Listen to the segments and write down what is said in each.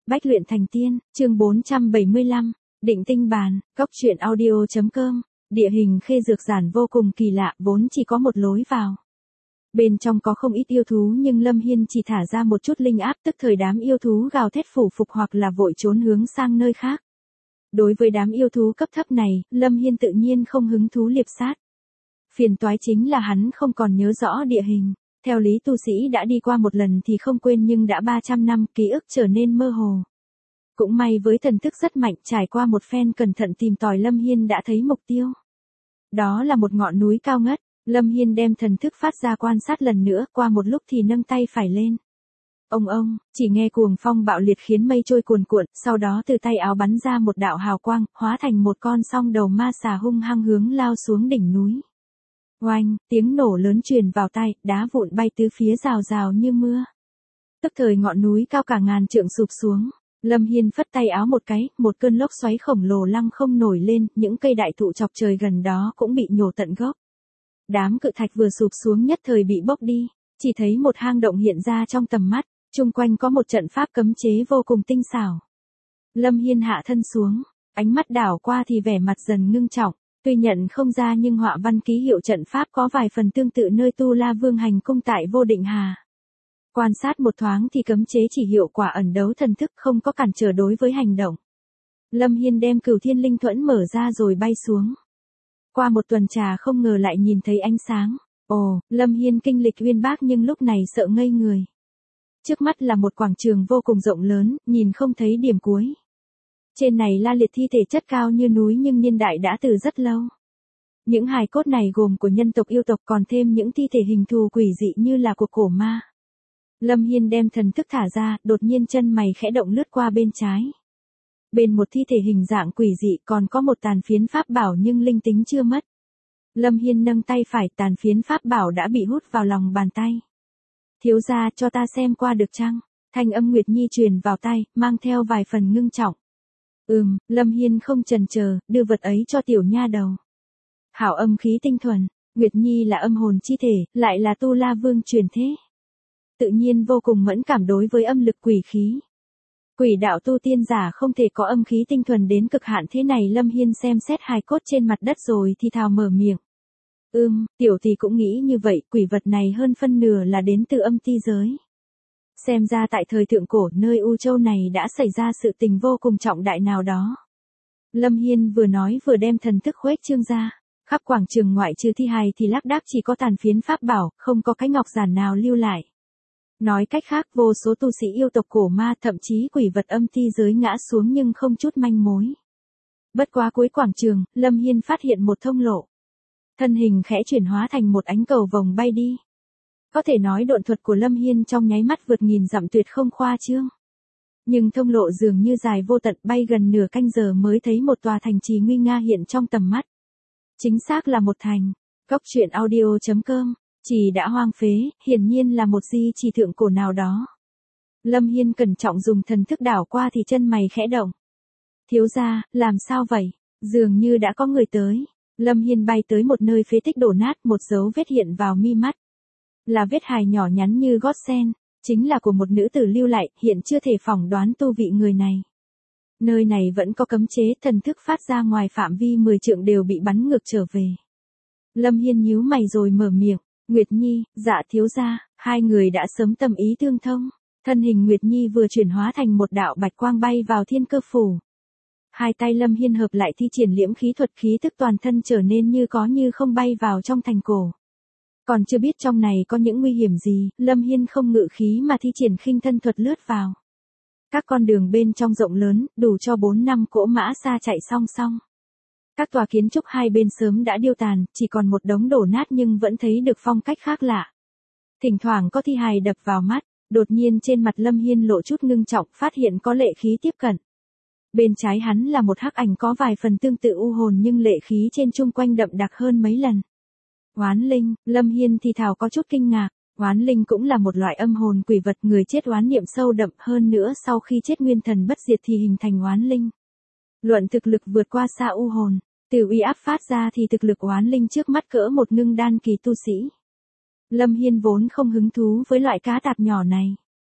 Bách luyện thành tiên, chương 475, định tinh bàn, góc truyện audio.com, địa hình Khê Dược Giản vô cùng kỳ lạ, vốn chỉ có một lối vào. Bên trong có không ít yêu thú nhưng Lâm Hiên chỉ thả ra một chút linh áp, tức thời đám yêu thú gào thét phủ phục hoặc là vội trốn hướng sang nơi khác. Đối với đám yêu thú cấp thấp này, Lâm Hiên tự nhiên không hứng thú liệp sát. Phiền toái chính là hắn không còn nhớ rõ địa hình. Theo lý tu sĩ đã đi qua một lần thì không quên, nhưng đã 300 năm ký ức trở nên mơ hồ. Cũng may với thần thức rất mạnh, trải qua một phen cẩn thận tìm tòi, Lâm Hiên đã thấy mục tiêu. Đó là một ngọn núi cao ngất. Lâm Hiên đem thần thức phát ra quan sát lần nữa, qua một lúc thì nâng tay phải lên. Ông, chỉ nghe cuồng phong bạo liệt khiến mây trôi cuồn cuộn, sau đó từ tay áo bắn ra một đạo hào quang, hóa thành một con song đầu ma xà hung hăng hướng lao xuống đỉnh núi. Oanh, tiếng nổ lớn truyền vào tai, đá vụn bay tứ phía rào rào như mưa. Tức thời ngọn núi cao cả ngàn trượng sụp xuống. Lâm Hiên phất tay áo một cái, một cơn lốc xoáy khổng lồ lăng không nổi lên, những cây đại thụ chọc trời gần đó cũng bị nhổ tận gốc. Đám cự thạch vừa sụp xuống nhất thời bị bốc đi, chỉ thấy một hang động hiện ra trong tầm mắt, chung quanh có một trận pháp cấm chế vô cùng tinh xảo. Lâm Hiên hạ thân xuống, ánh mắt đảo qua thì vẻ mặt dần ngưng trọng. Tuy nhận không ra nhưng họa văn ký hiệu trận pháp có vài phần tương tự nơi Tu La Vương hành cung tại Vô Định Hà. Quan sát một thoáng thì cấm chế chỉ hiệu quả ẩn đấu thần thức, không có cản trở đối với hành động. Lâm Hiên đem Cửu Thiên Linh Thuẫn mở ra rồi bay xuống. Qua một tuần trà không ngờ lại nhìn thấy ánh sáng. Ồ, Lâm Hiên kinh lịch uyên bác nhưng lúc này sợ ngây người. Trước mắt là một quảng trường vô cùng rộng lớn, nhìn không thấy điểm cuối. Trên này la liệt thi thể chất cao như núi nhưng niên đại đã từ rất lâu. Những hài cốt này gồm của nhân tộc yêu tộc, còn thêm những thi thể hình thù quỷ dị như là của cổ ma. Lâm Hiên đem thần thức thả ra, đột nhiên chân mày khẽ động lướt qua bên trái. Bên một thi thể hình dạng quỷ dị còn có một tàn phiến pháp bảo nhưng linh tính chưa mất. Lâm Hiên nâng tay phải, tàn phiến pháp bảo đã bị hút vào lòng bàn tay. Thiếu gia, cho ta xem qua được chăng? Thanh âm Nguyệt Nhi truyền vào tai, mang theo vài phần ngưng trọng. Lâm Hiên không chần chờ, đưa vật ấy cho tiểu nha đầu. Hảo âm khí tinh thuần, Nguyệt Nhi là âm hồn chi thể, lại là Tu La Vương truyền thế. Tự nhiên vô cùng mẫn cảm đối với âm lực quỷ khí. Quỷ đạo tu tiên giả không thể có âm khí tinh thuần đến cực hạn thế này. Lâm Hiên xem xét hài cốt trên mặt đất rồi thì thào mở miệng. Tiểu thì cũng nghĩ như vậy, quỷ vật này hơn phân nửa là đến từ âm ti giới. Xem ra tại thời thượng cổ nơi U Châu này đã xảy ra sự tình vô cùng trọng đại nào đó. Lâm Hiên vừa nói vừa đem thần thức khuếch trương ra. Khắp quảng trường ngoại trừ thi hài thì lác đác chỉ có tàn phiến pháp bảo, không có cái ngọc giản nào lưu lại. Nói cách khác, vô số tu sĩ yêu tộc cổ ma, thậm chí quỷ vật âm ti giới ngã xuống nhưng không chút manh mối. Bất quá cuối quảng trường, Lâm Hiên phát hiện một thông lộ. Thân hình khẽ chuyển hóa thành một ánh cầu vồng bay đi. Có thể nói độn thuật của Lâm Hiên trong nháy mắt vượt nghìn dặm tuyệt không khoa trương. Nhưng thông lộ dường như dài vô tận, bay gần nửa canh giờ mới thấy một tòa thành trì nguy nga hiện trong tầm mắt. Chính xác là một thành. Góc truyện audio.com, trì đã hoang phế, hiển nhiên là một di trì thượng cổ nào đó. Lâm Hiên cẩn trọng dùng thần thức đảo qua thì chân mày khẽ động. Thiếu gia, làm sao vậy? Dường như đã có người tới. Lâm Hiên bay tới một nơi phế tích đổ nát, một dấu vết hiện vào mi mắt. Là vết hài nhỏ nhắn như gót sen, chính là của một nữ tử lưu lại, hiện chưa thể phỏng đoán tu vị người này. Nơi này vẫn có cấm chế, thần thức phát ra ngoài phạm vi 10 trượng đều bị bắn ngược trở về. Lâm Hiên nhíu mày rồi mở miệng. Nguyệt Nhi, dạ thiếu gia, hai người đã sớm tâm ý tương thông. Thân hình Nguyệt Nhi vừa chuyển hóa thành một đạo bạch quang bay vào thiên cơ phủ. Hai tay Lâm Hiên hợp lại thi triển liễm khí thuật, khí tức toàn thân trở nên như có như không bay vào trong thành cổ. Còn chưa biết trong này có những nguy hiểm gì, Lâm Hiên không ngự khí mà thi triển khinh thân thuật lướt vào. Các con đường bên trong rộng lớn, đủ cho 4 năm cỗ mã xa chạy song song. Các tòa kiến trúc hai bên sớm đã điêu tàn, chỉ còn một đống đổ nát nhưng vẫn thấy được phong cách khác lạ. Thỉnh thoảng có thi hài đập vào mắt, đột nhiên trên mặt Lâm Hiên lộ chút ngưng trọng, phát hiện có lệ khí tiếp cận. Bên trái hắn là một hắc ảnh có vài phần tương tự u hồn nhưng lệ khí trên chung quanh đậm đặc hơn mấy lần. Oán linh, Lâm Hiên thì thào có chút kinh ngạc. Oán linh cũng là một loại âm hồn quỷ vật, người chết oán niệm sâu đậm, hơn nữa sau khi chết nguyên thần bất diệt thì hình thành oán linh. Luận thực lực vượt qua xa u hồn, từ uy áp phát ra thì thực lực oán linh trước mắt cỡ một ngưng đan kỳ tu sĩ. Lâm Hiên vốn không hứng thú với loại cá tạp nhỏ này.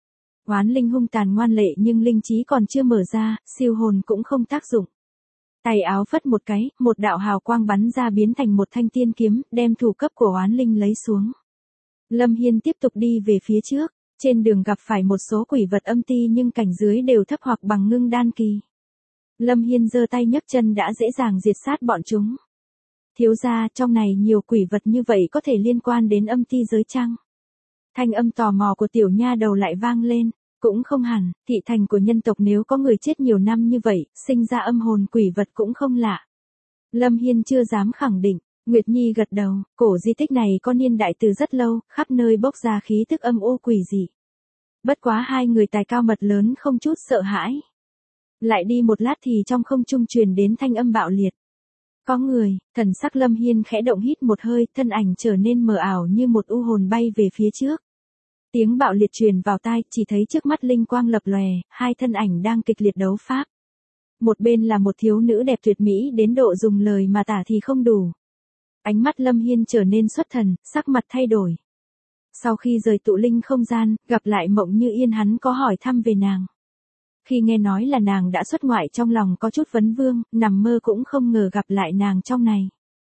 Oán linh hung tàn ngoan lệ nhưng linh trí còn chưa mở ra, siêu hồn cũng không tác dụng. Tay áo phất một cái, một đạo hào quang bắn ra biến thành một thanh tiên kiếm, đem thủ cấp của oán linh lấy xuống. Lâm Hiên tiếp tục đi về phía trước, trên đường gặp phải một số quỷ vật âm ti nhưng cảnh dưới đều thấp hoặc bằng ngưng đan kỳ. Lâm Hiên giơ tay nhấc chân đã dễ dàng diệt sát bọn chúng. Thiếu gia, trong này nhiều quỷ vật như vậy có thể liên quan đến âm ti giới chăng? Thanh âm tò mò của tiểu nha đầu lại vang lên. Cũng không hẳn, thị thành của nhân tộc nếu có người chết nhiều năm như vậy, sinh ra âm hồn quỷ vật cũng không lạ. Lâm Hiên chưa dám khẳng định, Nguyệt Nhi gật đầu, cổ di tích này có niên đại từ rất lâu, khắp nơi bốc ra khí tức âm u quỷ dị. Bất quá hai người tài cao mật lớn không chút sợ hãi. Lại đi một lát thì trong không trung truyền đến thanh âm bạo liệt. Có người, thần sắc Lâm Hiên khẽ động hít một hơi, thân ảnh trở nên mờ ảo như một u hồn bay về phía trước. Tiếng bạo liệt truyền vào tai, chỉ thấy trước mắt linh quang lập lòe, hai thân ảnh đang kịch liệt đấu pháp. Một bên là một thiếu nữ đẹp tuyệt mỹ đến độ dùng lời mà tả thì không đủ. Ánh mắt Lâm Hiên trở nên xuất thần, sắc mặt thay đổi. Sau khi rời tụ linh không gian, gặp lại Mộng Như Yên hắn có hỏi thăm về nàng. Khi nghe nói là nàng đã xuất ngoại trong lòng có chút vấn vương, nằm mơ cũng không ngờ gặp lại nàng trong này.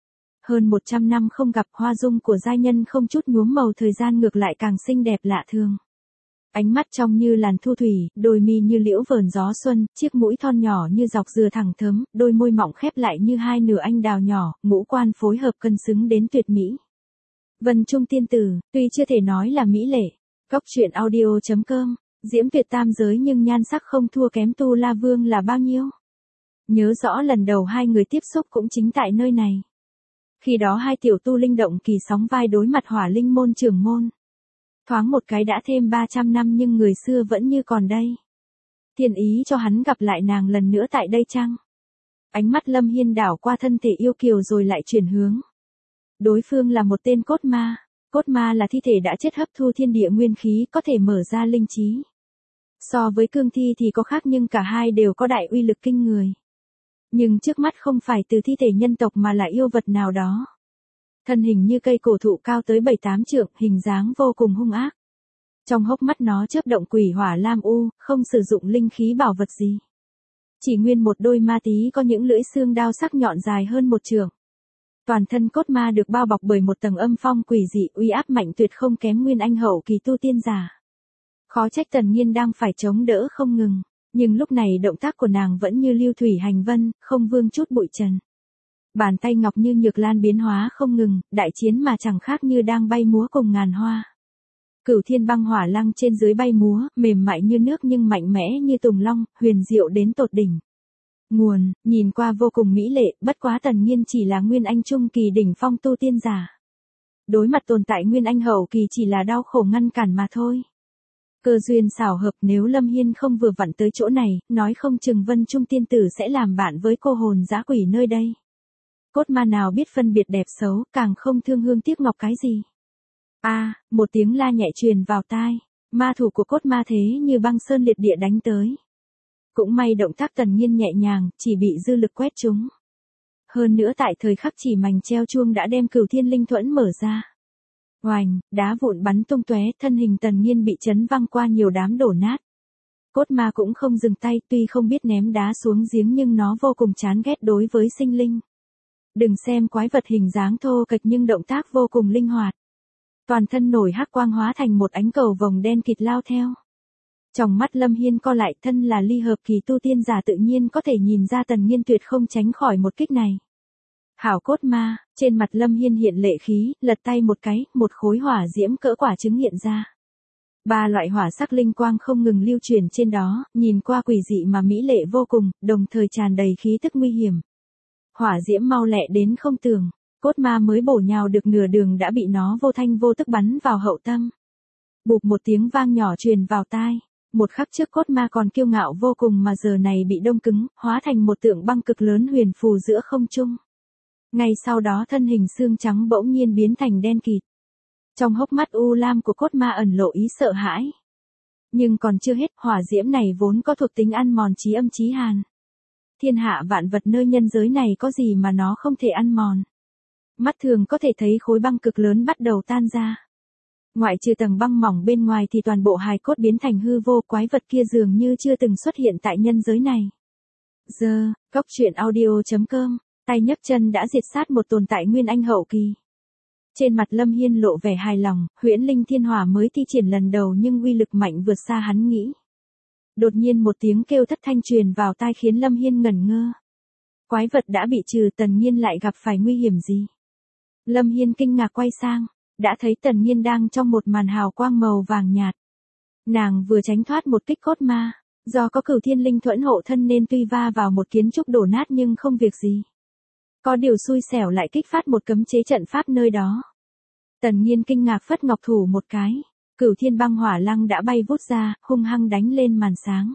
Hơn 100 năm không gặp, hoa dung của giai nhân không chút nhuốm màu, thời gian ngược lại càng xinh đẹp lạ thường. Ánh mắt trong như làn thu thủy, đôi mi như liễu vờn gió xuân, chiếc mũi thon nhỏ như dọc dừa thẳng thớm, đôi môi mọng khép lại như hai nửa anh đào nhỏ, ngũ quan phối hợp cân xứng đến tuyệt mỹ. Vân Trung tiên tử, tuy chưa thể nói là mỹ lệ, Cốc truyện audio.com, diễm tuyệt tam giới nhưng nhan sắc không thua kém Tu La Vương là bao nhiêu. Nhớ rõ lần đầu hai người tiếp xúc cũng chính tại nơi này. Khi đó hai tiểu tu linh động kỳ sóng vai đối mặt hỏa linh môn trưởng môn. Thoáng một cái đã thêm 300 năm nhưng người xưa vẫn như còn đây. Thiên ý cho hắn gặp lại nàng lần nữa tại đây chăng? Ánh mắt Lâm Hiên đảo qua thân thể yêu kiều rồi lại chuyển hướng. Đối phương là một tên cốt ma. Cốt ma là thi thể đã chết hấp thu thiên địa nguyên khí, có thể mở ra linh trí. So với cương thi thì có khác nhưng cả hai đều có đại uy lực kinh người. Nhưng trước mắt không phải từ thi thể nhân tộc mà là yêu vật nào đó. Thân hình như cây cổ thụ cao tới 7-8 trượng, hình dáng vô cùng hung ác. Trong hốc mắt nó chớp động quỷ hỏa lam u, không sử dụng linh khí bảo vật gì. Chỉ nguyên một đôi ma tí có những lưỡi xương đao sắc nhọn dài hơn 1 trượng. Toàn thân cốt ma được bao bọc bởi một tầng âm phong quỷ dị, uy áp mạnh tuyệt không kém nguyên anh hậu kỳ tu tiên giả. Khó trách Tần Nhiên đang phải chống đỡ không ngừng. Nhưng lúc này động tác của nàng vẫn như lưu thủy hành vân, không vương chút bụi trần. Bàn tay ngọc như nhược lan biến hóa không ngừng, đại chiến mà chẳng khác như đang bay múa cùng ngàn hoa. Cửu thiên băng hỏa lăng trên dưới bay múa, mềm mại như nước nhưng mạnh mẽ như tùng long, huyền diệu đến tột đỉnh. Nguồn, nhìn qua vô cùng mỹ lệ, bất quá Tần Nhiên chỉ là nguyên anh trung kỳ đỉnh phong tu tiên giả. Đối mặt tồn tại nguyên anh hậu kỳ chỉ là đau khổ ngăn cản mà thôi. Cơ duyên xảo hợp, nếu Lâm Hiên không vừa vặn tới chỗ này, nói không chừng Vân Trung tiên tử sẽ làm bạn với cô hồn dã quỷ nơi đây. Cốt ma nào biết phân biệt đẹp xấu, càng không thương hương tiếc ngọc cái gì. Một tiếng la nhẹ truyền vào tai, ma thủ của cốt ma thế như băng sơn liệt địa đánh tới. Cũng may động tác Tần Nhiên nhẹ nhàng, chỉ bị dư lực quét trúng. Hơn nữa tại thời khắc chỉ mảnh treo chuông đã đem Cửu Thiên Linh Thuẫn mở ra. Oành, đá vụn bắn tung tóe, thân hình Tần Nhiên bị chấn văng qua nhiều đám đổ nát. Cốt ma cũng không dừng tay, tuy không biết ném đá xuống giếng nhưng nó vô cùng chán ghét đối với sinh linh. Đừng xem quái vật hình dáng thô kệch nhưng động tác vô cùng linh hoạt. Toàn thân nổi hắc quang hóa thành một ánh cầu vồng đen kịt lao theo. Trong mắt Lâm Hiên co lại, thân là ly hợp kỳ tu tiên giả tự nhiên có thể nhìn ra Tần Nhiên tuyệt không tránh khỏi một kích này. Hảo cốt ma, trên mặt Lâm Hiên hiện lệ khí, lật tay một cái, một khối hỏa diễm cỡ quả trứng hiện ra. 3 loại hỏa sắc linh quang không ngừng lưu truyền trên đó, nhìn qua quỷ dị mà mỹ lệ vô cùng, đồng thời tràn đầy khí tức nguy hiểm. Hỏa diễm mau lẹ đến không tưởng, cốt ma mới bổ nhào được nửa đường đã bị nó vô thanh vô tức bắn vào hậu tâm. Bụp một tiếng vang nhỏ truyền vào tai. Một khắc trước cốt ma còn kiêu ngạo vô cùng mà giờ này bị đông cứng, hóa thành một tượng băng cực lớn huyền phù giữa không trung. Ngay sau đó thân hình xương trắng bỗng nhiên biến thành đen kịt. Trong hốc mắt u lam của cốt ma ẩn lộ ý sợ hãi. Nhưng còn chưa hết, hỏa diễm này vốn có thuộc tính ăn mòn chí âm chí hàn. Thiên hạ vạn vật nơi nhân giới này có gì mà nó không thể ăn mòn. Mắt thường có thể thấy khối băng cực lớn bắt đầu tan ra. Ngoại trừ tầng băng mỏng bên ngoài thì toàn bộ hài cốt biến thành hư vô, quái vật kia dường như chưa từng xuất hiện tại nhân giới này. Giờ, Cốc Truyện Audio.com, tay nhấc chân đã diệt sát một tồn tại nguyên anh hậu kỳ. Trên mặt Lâm Hiên lộ vẻ hài lòng, huyễn linh thiên hỏa mới thi triển lần đầu nhưng uy lực mạnh vượt xa hắn nghĩ. Đột nhiên một tiếng kêu thất thanh truyền vào tai khiến Lâm Hiên ngẩn ngơ. Quái vật đã bị trừ, Tần Nhiên lại gặp phải nguy hiểm gì? Lâm Hiên kinh ngạc quay sang, đã thấy Tần Nhiên đang trong một màn hào quang màu vàng nhạt. Nàng vừa tránh thoát một kích cốt ma, do có Cửu Thiên Linh Thuẫn hộ thân nên tuy va vào một kiến trúc đổ nát nhưng không việc gì. Có điều xui xẻo lại kích phát một cấm chế trận pháp nơi đó. Tần Nhiên kinh ngạc phất ngọc thủ một cái, Cửu Thiên Băng Hỏa Lăng đã bay vút ra, hung hăng đánh lên màn sáng.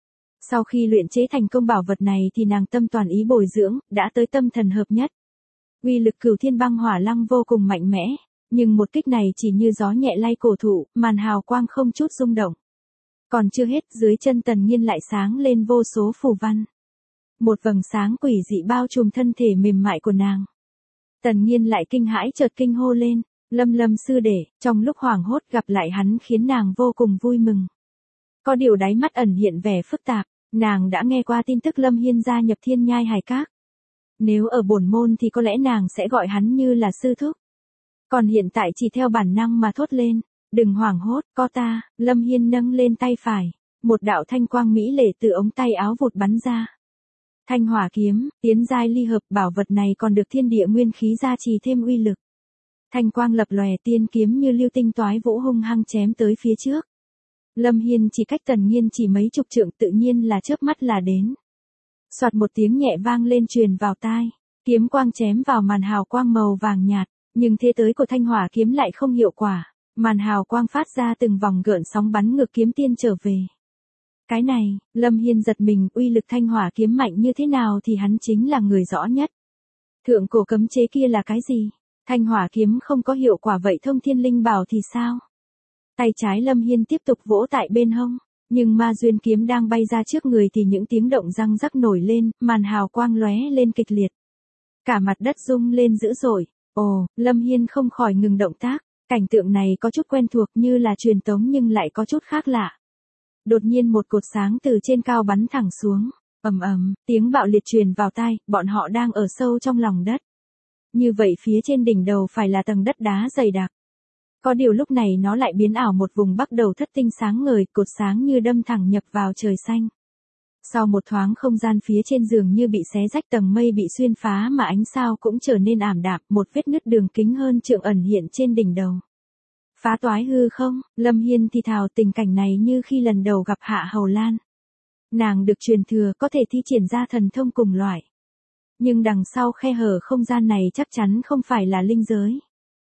Sau khi luyện chế thành công bảo vật này thì nàng tâm toàn ý bồi dưỡng, đã tới tâm thần hợp nhất. Uy lực Cửu Thiên Băng Hỏa Lăng vô cùng mạnh mẽ, nhưng một kích này chỉ như gió nhẹ lay cổ thụ, màn hào quang không chút rung động. Còn chưa hết, dưới chân Tần Nhiên lại sáng lên vô số phù văn. Một vầng sáng quỷ dị bao trùm thân thể mềm mại của nàng. Tần Nhiên lại kinh hãi chợt kinh hô lên, Lâm sư đệ, trong lúc hoảng hốt gặp lại hắn khiến nàng vô cùng vui mừng. Có điều đáy mắt ẩn hiện vẻ phức tạp, nàng đã nghe qua tin tức Lâm Hiên gia nhập Thiên Nhai Hải Các. Nếu ở bổn môn thì có lẽ nàng sẽ gọi hắn như là sư thúc. Còn hiện tại chỉ theo bản năng mà thốt lên, đừng hoảng hốt, có ta. Lâm Hiên nâng lên tay phải, một đạo thanh quang mỹ lệ từ ống tay áo vụt bắn ra. Thanh hỏa kiếm, tiến giai ly hợp, bảo vật này còn được thiên địa nguyên khí gia trì thêm uy lực. Thanh quang lập lòe, tiên kiếm như lưu tinh toái vũ hung hăng chém tới phía trước. Lâm Hiên chỉ cách Tần Nhiên chỉ mấy chục trượng, tự nhiên là chớp mắt là đến. Soạt một tiếng nhẹ vang lên truyền vào tai, kiếm quang chém vào màn hào quang màu vàng nhạt, nhưng thế tới của thanh hỏa kiếm lại không hiệu quả, màn hào quang phát ra từng vòng gợn sóng bắn ngược kiếm tiên trở về. Cái này, Lâm Hiên giật mình, uy lực thanh hỏa kiếm mạnh như thế nào thì hắn chính là người rõ nhất. Thượng cổ cấm chế kia là cái gì? Thanh hỏa kiếm không có hiệu quả vậy thông thiên linh bảo thì sao? Tay trái Lâm Hiên tiếp tục vỗ tại bên hông, nhưng ma duyên kiếm đang bay ra trước người thì những tiếng động răng rắc nổi lên, màn hào quang lóe lên kịch liệt. Cả mặt đất rung lên dữ dội. Ồ, Lâm Hiên không khỏi ngừng động tác, cảnh tượng này có chút quen thuộc như là truyền tống nhưng lại có chút khác lạ. Đột nhiên một cột sáng từ trên cao bắn thẳng xuống, ầm ầm, tiếng bạo liệt truyền vào tai, bọn họ đang ở sâu trong lòng đất. Như vậy phía trên đỉnh đầu phải là tầng đất đá dày đặc. Có điều lúc này nó lại biến ảo một vùng bắc đầu thất tinh sáng ngời, cột sáng như đâm thẳng nhập vào trời xanh. Sau một thoáng không gian phía trên giường như bị xé rách, tầng mây bị xuyên phá mà ánh sao cũng trở nên ảm đạm, một vết nứt đường kính hơn trượng ẩn hiện trên đỉnh đầu. Phá toái hư không, Lâm Hiên thì thào, tình cảnh này như khi lần đầu gặp Hạ Hầu Lan. Nàng được truyền thừa có thể thi triển ra thần thông cùng loại. Nhưng đằng sau khe hở không gian này chắc chắn không phải là linh giới.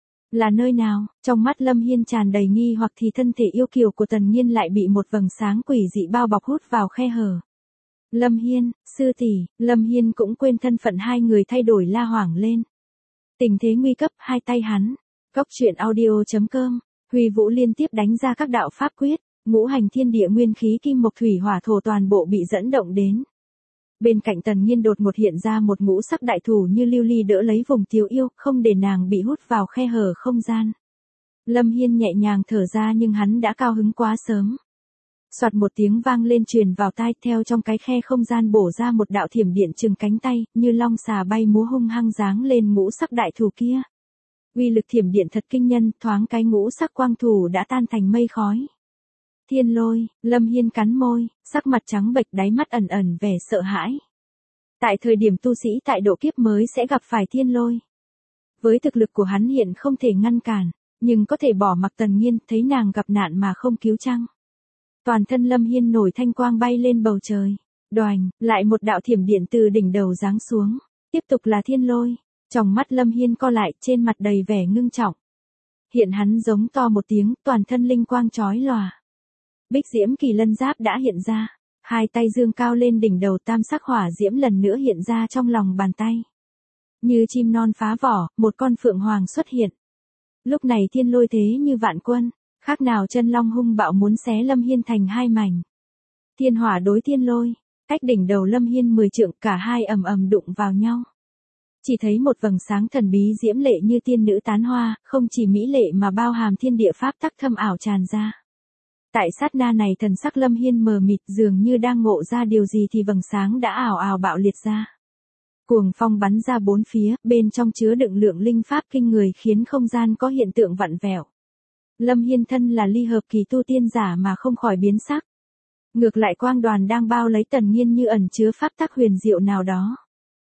Là nơi nào? Trong mắt Lâm Hiên tràn đầy nghi hoặc thì thân thể yêu kiều của Tần Nhiên lại bị một vầng sáng quỷ dị bao bọc hút vào khe hở. Lâm Hiên, sư tỷ. Lâm Hiên cũng quên thân phận, hai người thay đổi la hoảng lên. Tình thế nguy cấp, hai tay hắn. Cốc Truyện Audio.com, Huy Vũ liên tiếp đánh ra các đạo pháp quyết, ngũ hành thiên địa nguyên khí kim mộc thủy hỏa thổ toàn bộ bị dẫn động đến. Bên cạnh Tần Nhiên đột ngột hiện ra một ngũ sắc đại thủ như lưu ly đỡ lấy vùng Tiểu Yêu, không để nàng bị hút vào khe hở không gian. Lâm Hiên nhẹ nhàng thở ra nhưng hắn đã cao hứng quá sớm. Soạt một tiếng vang lên truyền vào tai, theo trong cái khe không gian bổ ra một đạo thiểm điện chừng cánh tay, như long xà bay múa hung hăng giáng lên ngũ sắc đại thủ kia. Uy lực thiểm điện thật kinh nhân, thoáng cái ngũ sắc quang thủ đã tan thành mây khói. Thiên lôi, Lâm Hiên cắn môi, sắc mặt trắng bệch, đáy mắt ẩn ẩn vẻ sợ hãi. Tại thời điểm tu sĩ tại độ kiếp mới sẽ gặp phải thiên lôi. Với thực lực của hắn hiện không thể ngăn cản, nhưng có thể bỏ mặc Tần Nhiên, thấy nàng gặp nạn mà không cứu chăng. Toàn thân Lâm Hiên nổi thanh quang bay lên bầu trời. Đoành, lại một đạo thiểm điện từ đỉnh đầu giáng xuống. Tiếp tục là thiên lôi. Trong mắt Lâm Hiên co lại, trên mặt đầy vẻ ngưng trọng. Hiện hắn giống to một tiếng, toàn thân linh quang chói lòa. Bích diễm kỳ lân giáp đã hiện ra. Hai tay dương cao lên đỉnh đầu, tam sắc hỏa diễm lần nữa hiện ra trong lòng bàn tay. Như chim non phá vỏ, một con phượng hoàng xuất hiện. Lúc này thiên lôi thế như vạn quân, khác nào chân long hung bạo muốn xé Lâm Hiên thành hai mảnh. Thiên hỏa đối thiên lôi, cách đỉnh đầu Lâm Hiên 10 trượng, cả hai ầm ầm đụng vào nhau. Chỉ thấy một vầng sáng thần bí diễm lệ như tiên nữ tán hoa, không chỉ mỹ lệ mà bao hàm thiên địa pháp tắc thâm ảo tràn ra. Tại sát na này thần sắc Lâm Hiên mờ mịt, dường như đang ngộ ra điều gì thì vầng sáng đã ảo ảo bạo liệt ra. Cuồng phong bắn ra bốn phía, bên trong chứa đựng lượng linh pháp kinh người khiến không gian có hiện tượng vặn vẹo. Lâm Hiên thân là ly hợp kỳ tu tiên giả mà không khỏi biến sắc. Ngược lại quang đoàn đang bao lấy Tần Nghiên như ẩn chứa pháp tắc huyền diệu nào đó.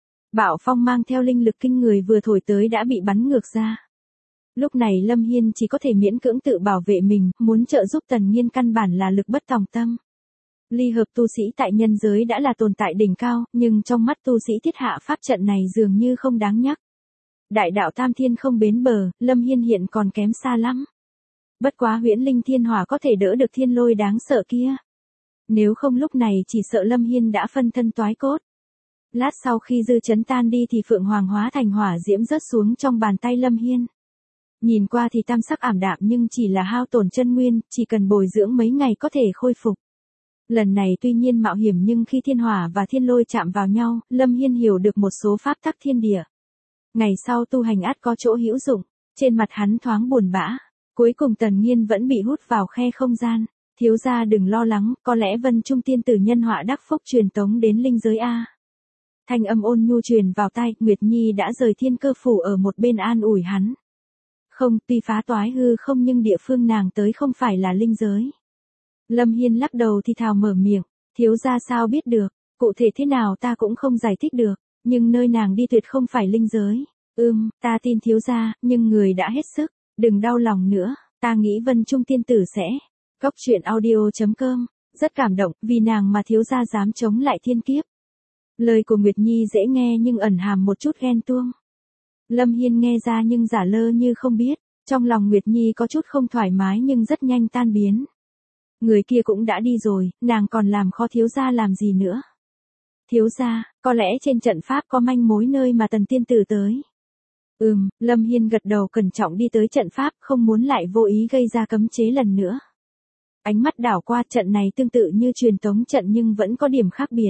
Bạo phong mang theo linh lực kinh người vừa thổi tới đã bị bắn ngược ra. Lúc này Lâm Hiên chỉ có thể miễn cưỡng tự bảo vệ mình, muốn trợ giúp Tần Nghiên căn bản là lực bất tòng tâm. Ly hợp tu sĩ tại nhân giới đã là tồn tại đỉnh cao, nhưng trong mắt tu sĩ thiết hạ pháp trận này dường như không đáng nhắc. Đại đạo tam thiên không bến bờ, Lâm Hiên hiện còn kém xa lắm. Bất quá huyễn linh thiên hỏa có thể đỡ được thiên lôi đáng sợ kia. Nếu không lúc này chỉ sợ Lâm Hiên đã phân thân toái cốt. Lát sau khi dư chấn tan đi thì Phượng Hoàng hóa thành hỏa diễm rớt xuống trong bàn tay Lâm Hiên. Nhìn qua thì tam sắc ảm đạm nhưng chỉ là hao tổn chân nguyên, chỉ cần bồi dưỡng mấy ngày có thể khôi phục. Lần này tuy nhiên mạo hiểm nhưng khi thiên hỏa và thiên lôi chạm vào nhau, Lâm Hiên hiểu được một số pháp tắc thiên địa. Ngày sau tu hành ắt có chỗ hữu dụng, trên mặt hắn thoáng buồn bã. Cuối cùng Tần Nghiên vẫn bị hút vào khe không gian. Thiếu gia đừng lo lắng, có lẽ Vân Trung tiên tử nhân họa đắc phúc truyền tống đến linh giới A. Thanh âm ôn nhu truyền vào tai, Nguyệt Nhi đã rời thiên cơ phủ ở một bên an ủi hắn. Không, tuy phá toái hư không nhưng địa phương nàng tới không phải là linh giới. Lâm Hiên lắc đầu thì thào mở miệng, thiếu gia sao biết được, cụ thể thế nào ta cũng không giải thích được, nhưng nơi nàng đi tuyệt không phải linh giới. Ta tin thiếu gia, nhưng người đã hết sức, đừng đau lòng nữa, ta nghĩ Vân Trung tiên tử sẽ. Góc truyện audio.com, rất cảm động, vì nàng mà thiếu gia dám chống lại thiên kiếp. Lời của Nguyệt Nhi dễ nghe nhưng ẩn hàm một chút ghen tuông. Lâm Hiên nghe ra nhưng giả lơ như không biết, trong lòng Nguyệt Nhi có chút không thoải mái nhưng rất nhanh tan biến. Người kia cũng đã đi rồi, nàng còn làm khó thiếu gia làm gì nữa. Thiếu gia, có lẽ trên trận pháp có manh mối nơi mà Tần tiên tử tới. Lâm Hiên gật đầu cẩn trọng đi tới trận pháp, không muốn lại vô ý gây ra cấm chế lần nữa. Ánh mắt đảo qua trận này tương tự như truyền tống trận nhưng vẫn có điểm khác biệt.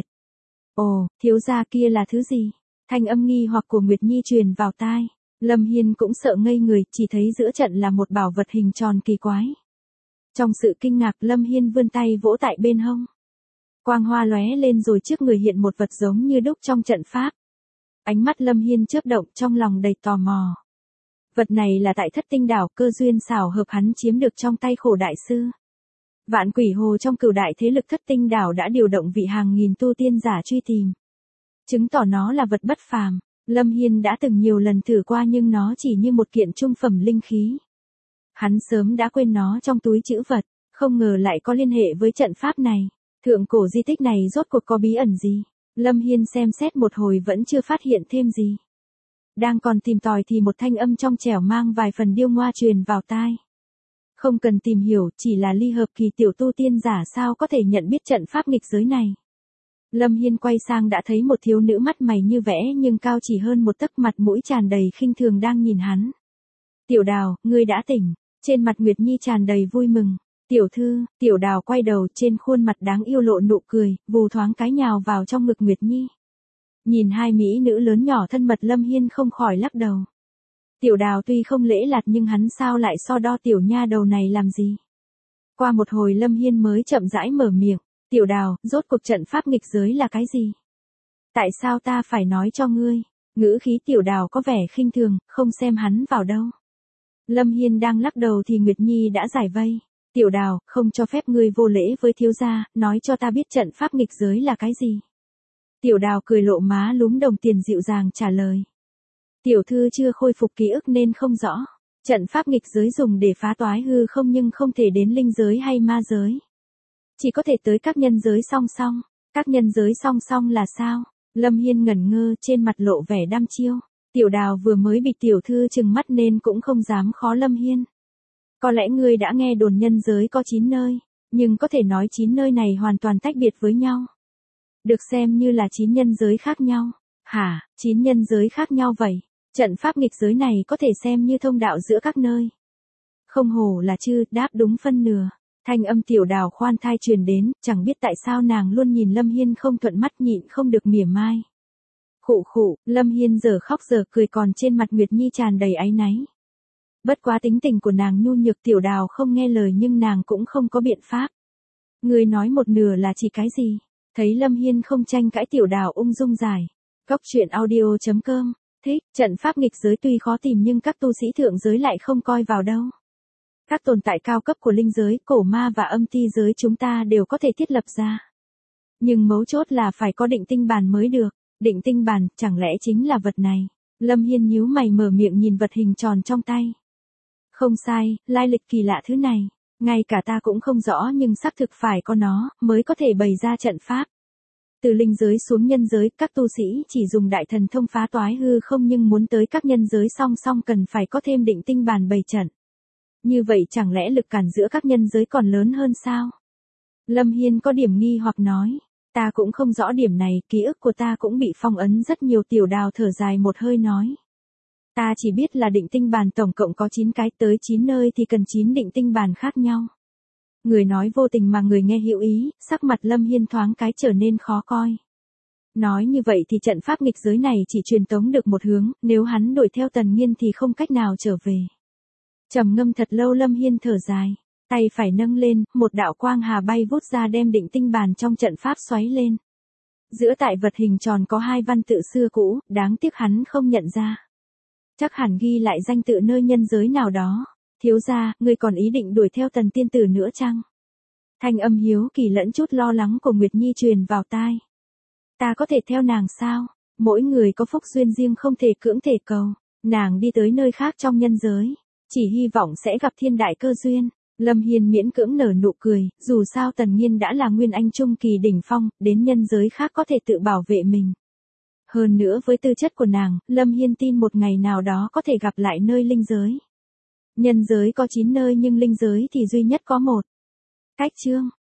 Ồ, thiếu gia kia là thứ gì? Thanh âm nghi hoặc của Nguyệt Nhi truyền vào tai. Lâm Hiên cũng sợ ngây người, chỉ thấy giữa trận là một bảo vật hình tròn kỳ quái. Trong sự kinh ngạc Lâm Hiên vươn tay vỗ tại bên hông. Quang hoa lóe lên rồi trước người hiện một vật giống như đúc trong trận pháp. Ánh mắt Lâm Hiên chớp động, trong lòng đầy tò mò. Vật này là tại Thất Tinh Đảo, cơ duyên xảo hợp hắn chiếm được trong tay Khổ đại sư. Vạn Quỷ Hồ trong cửu đại thế lực Thất Tinh Đảo đã điều động vị hàng nghìn tu tiên giả truy tìm. Chứng tỏ nó là vật bất phàm. Lâm Hiên đã từng nhiều lần thử qua nhưng nó chỉ như một kiện trung phẩm linh khí. Hắn sớm đã quên nó trong túi trữ vật, không ngờ lại có liên hệ với trận pháp này. Thượng cổ di tích này rốt cuộc có bí ẩn gì? Lâm Hiên xem xét một hồi vẫn chưa phát hiện thêm gì. Đang còn tìm tòi thì một thanh âm trong trẻo mang vài phần điêu ngoa truyền vào tai. Không cần tìm hiểu, chỉ là ly hợp kỳ tiểu tu tiên giả sao có thể nhận biết trận pháp nghịch giới này. Lâm Hiên quay sang đã thấy một thiếu nữ mắt mày như vẽ nhưng cao chỉ hơn một tấc, mặt mũi tràn đầy khinh thường đang nhìn hắn. Tiểu Đào, ngươi đã tỉnh. Trên mặt Nguyệt Nhi tràn đầy vui mừng. Tiểu thư, Tiểu Đào quay đầu, trên khuôn mặt đáng yêu lộ nụ cười, vù thoáng cái nhào vào trong ngực Nguyệt Nhi. Nhìn hai mỹ nữ lớn nhỏ thân mật Lâm Hiên không khỏi lắc đầu. Tiểu Đào tuy không lễ lạt nhưng hắn sao lại so đo tiểu nha đầu này làm gì. Qua một hồi Lâm Hiên mới chậm rãi mở miệng. Tiểu Đào, rốt cuộc trận pháp nghịch giới là cái gì? Tại sao ta phải nói cho ngươi? Ngữ khí Tiểu Đào có vẻ khinh thường, không xem hắn vào đâu. Lâm Hiên đang lắc đầu thì Nguyệt Nhi đã giải vây. Tiểu Đào, không cho phép ngươi vô lễ với thiếu gia, nói cho ta biết trận pháp nghịch giới là cái gì. Tiểu Đào cười lộ má lúm đồng tiền dịu dàng trả lời. Tiểu thư chưa khôi phục ký ức nên không rõ. Trận pháp nghịch giới dùng để phá toái hư không nhưng không thể đến linh giới hay ma giới. Chỉ có thể tới các nhân giới song song. Các nhân giới song song là sao? Lâm Hiên ngẩn ngơ, trên mặt lộ vẻ đăm chiêu. Tiểu Đào vừa mới bị tiểu thư trừng mắt nên cũng không dám khó Lâm Hiên. Có lẽ ngươi đã nghe đồn nhân giới có 9 nơi, nhưng có thể nói 9 nơi này hoàn toàn tách biệt với nhau. Được xem như là 9 nhân giới khác nhau. Hả, 9 nhân giới khác nhau vậy? Trận pháp nghịch giới này có thể xem như thông đạo giữa các nơi. Không hổ là chư, đáp đúng phân nửa. Thanh âm Tiểu Đào khoan thai truyền đến, chẳng biết tại sao nàng luôn nhìn Lâm Hiên không thuận mắt, nhịn không được mỉa mai. Khụ khụ, Lâm Hiên giờ khóc giờ cười, còn trên mặt Nguyệt Nhi tràn đầy áy náy. Bất quá tính tình của nàng nhu nhược, Tiểu Đào không nghe lời nhưng nàng cũng không có biện pháp. Người nói một nửa là chỉ cái gì? Thấy Lâm Hiên không tranh cãi, Tiểu Đào ung dung giải. Góc truyện audio.com, thích, trận pháp nghịch giới tuy khó tìm nhưng các tu sĩ thượng giới lại không coi vào đâu. Các tồn tại cao cấp của linh giới, cổ ma và âm ti giới chúng ta đều có thể thiết lập ra. Nhưng mấu chốt là phải có định tinh bàn mới được. Định tinh bàn, chẳng lẽ chính là vật này? Lâm Hiên nhíu mày mở miệng nhìn vật hình tròn trong tay. Không sai, lai lịch kỳ lạ thứ này. Ngay cả ta cũng không rõ nhưng xác thực phải có nó, mới có thể bày ra trận pháp. Từ linh giới xuống nhân giới, các tu sĩ chỉ dùng đại thần thông phá toái hư không nhưng muốn tới các nhân giới song song cần phải có thêm định tinh bàn bày trận. Như vậy chẳng lẽ lực cản giữa các nhân giới còn lớn hơn sao? Lâm Hiên có điểm nghi hoặc nói. Ta cũng không rõ điểm này, ký ức của ta cũng bị phong ấn rất nhiều. Tiểu Đào thở dài một hơi nói. Ta chỉ biết là định tinh bàn tổng cộng có 9 cái, tới 9 nơi thì cần 9 định tinh bàn khác nhau. Người nói vô tình mà người nghe hữu ý, sắc mặt Lâm Hiên thoáng cái trở nên khó coi. Nói như vậy thì trận pháp nghịch giới này chỉ truyền tống được một hướng, nếu hắn đuổi theo Tần Nghiên thì không cách nào trở về. Trầm ngâm thật lâu, Lâm Hiên thở dài. Tay phải nâng lên, một đạo quang hà bay vút ra đem định tinh bàn trong trận pháp xoáy lên. Giữa tại vật hình tròn có 2 văn tự xưa cũ, đáng tiếc hắn không nhận ra. Chắc hẳn ghi lại danh tự nơi nhân giới nào đó. Thiếu gia, ngươi còn ý định đuổi theo Tần tiên tử nữa chăng? Thanh âm hiếu kỳ lẫn chút lo lắng của Nguyệt Nhi truyền vào tai. Ta có thể theo nàng sao? Mỗi người có phúc duyên riêng không thể cưỡng thể cầu. Nàng đi tới nơi khác trong nhân giới, chỉ hy vọng sẽ gặp thiên đại cơ duyên. Lâm Hiên miễn cưỡng nở nụ cười, dù sao Tần Nghiên đã là nguyên anh trung kỳ đỉnh phong, đến nhân giới khác có thể tự bảo vệ mình. Hơn nữa với tư chất của nàng, Lâm Hiên tin một ngày nào đó có thể gặp lại nơi linh giới. Nhân giới có 9 nơi nhưng linh giới thì duy nhất có 1. Cách chương